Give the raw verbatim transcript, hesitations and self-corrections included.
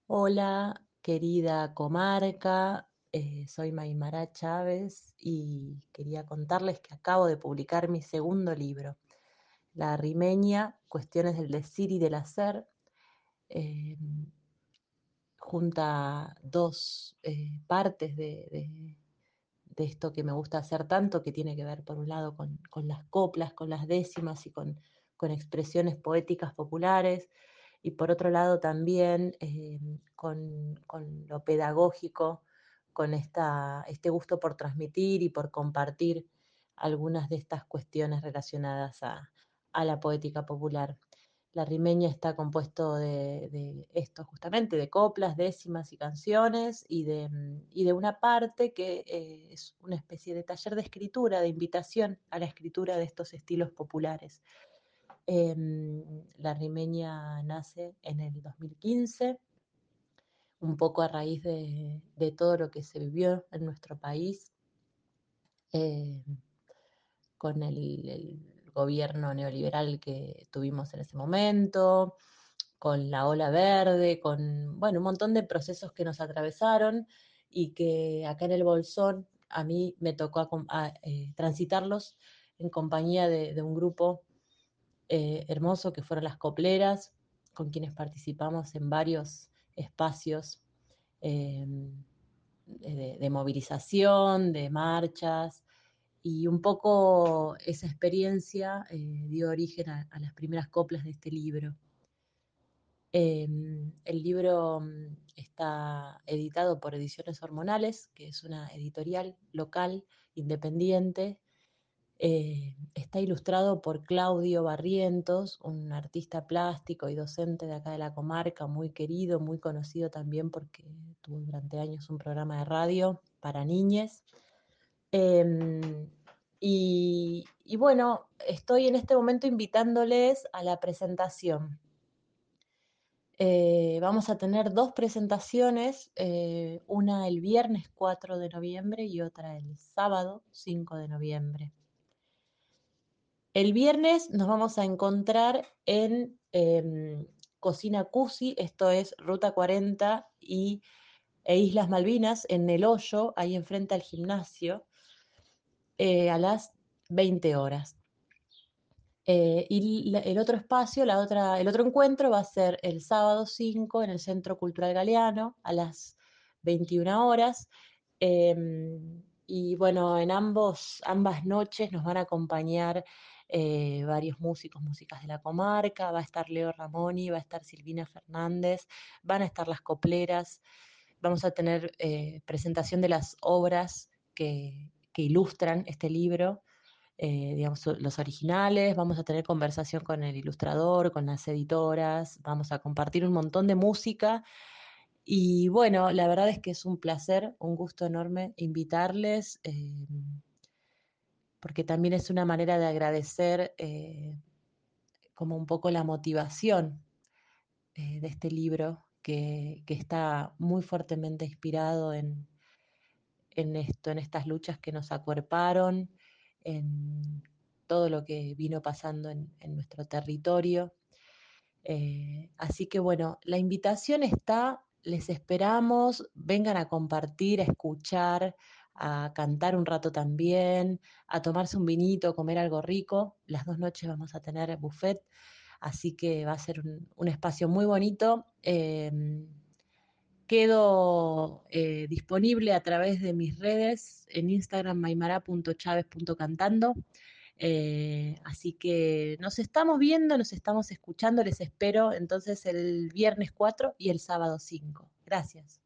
Hola, querida comarca, eh, soy Maymara Chávez y quería contarles que acabo de publicar mi segundo libro, La Rimeña, Cuestiones del Decir y del Hacer. eh, Junta dos eh, partes de, de- de esto que me gusta hacer tanto, que tiene que ver por un lado con, con las coplas, con las décimas y con, con expresiones poéticas populares, y por otro lado también eh, con, con lo pedagógico, con esta, este gusto por transmitir y por compartir algunas de estas cuestiones relacionadas a, a la poética popular. La Rimeña está compuesto de, de esto justamente, de coplas, décimas y canciones, y de, mm, y de una parte que eh, es una especie de taller de escritura, de invitación a la escritura de estos estilos populares. Em, la Rimeña nace en el dos mil quince, un poco a raíz de, de todo lo que se vivió en nuestro país, eh, con el, el gobierno neoliberal que tuvimos en ese momento, con la ola verde, con, bueno, un montón de procesos que nos atravesaron y que acá en el Bolsón a mí me tocó a- a, eh, transitarlos en compañía de, de un grupo eh, hermoso que fueron las Copleras, con quienes participamos en varios espacios eh, de, de movilización, de marchas, y un poco esa experiencia eh, dio origen a, a las primeras coplas de este libro. Eh, el libro mm, está editado por Ediciones Hormonales, que es una editorial local, independiente. Eh, está ilustrado por Claudio Barrientos, un artista plástico y docente de acá de la comarca, muy querido, muy conocido también porque tuvo durante años un programa de radio para niñes. Eh, y, y bueno, estoy en este momento invitándoles a la presentación. Eh, vamos a tener dos presentaciones, eh, una el viernes cuatro de noviembre y otra el sábado cinco de noviembre. El viernes nos vamos a encontrar en eh, Cocina Cusi, esto es Ruta cuarenta y, e Islas Malvinas, en El Hoyo, ahí enfrente al gimnasio, eh, a las veinte horas. Eh, y la- el otro espacio, la otra, el otro encuentro va a ser el sábado cinco en el Centro Cultural Galeano a las veintiuna horas. Eh, y bueno, en ambos, ambas noches nos van a acompañar eh, varios músicos, músicas de la comarca. Va a estar Leo Ramoni, va a estar Silvina Fernández, van a estar las copleras. Vamos a tener eh, presentación de las obras que, que ilustran este libro, eh, digamos, los originales. Vamos a tener conversación con el ilustrador, con las editoras, vamos a compartir un montón de música. Y bueno, la verdad es que es un placer, un gusto enorme invitarles, eh, porque también es una manera de agradecer eh, como un poco la motivación eh, de este libro, que, que está muy fuertemente inspirado en, en esto, en estas luchas que nos acuerparon, en todo lo que vino pasando en, en nuestro territorio. Eh, así que bueno, la invitación está, les esperamos, vengan a compartir, a escuchar, a cantar un rato también, a tomarse un vinito, a comer algo rico. Las dos noches vamos a tener buffet, así que va a ser un, un espacio muy bonito. Eh, Quedo eh, disponible a través de mis redes, en Instagram maimara punto chaves punto cantando. Eh, así que nos estamos viendo, nos estamos escuchando, les espero entonces el viernes cuatro y el sábado cinco. Gracias.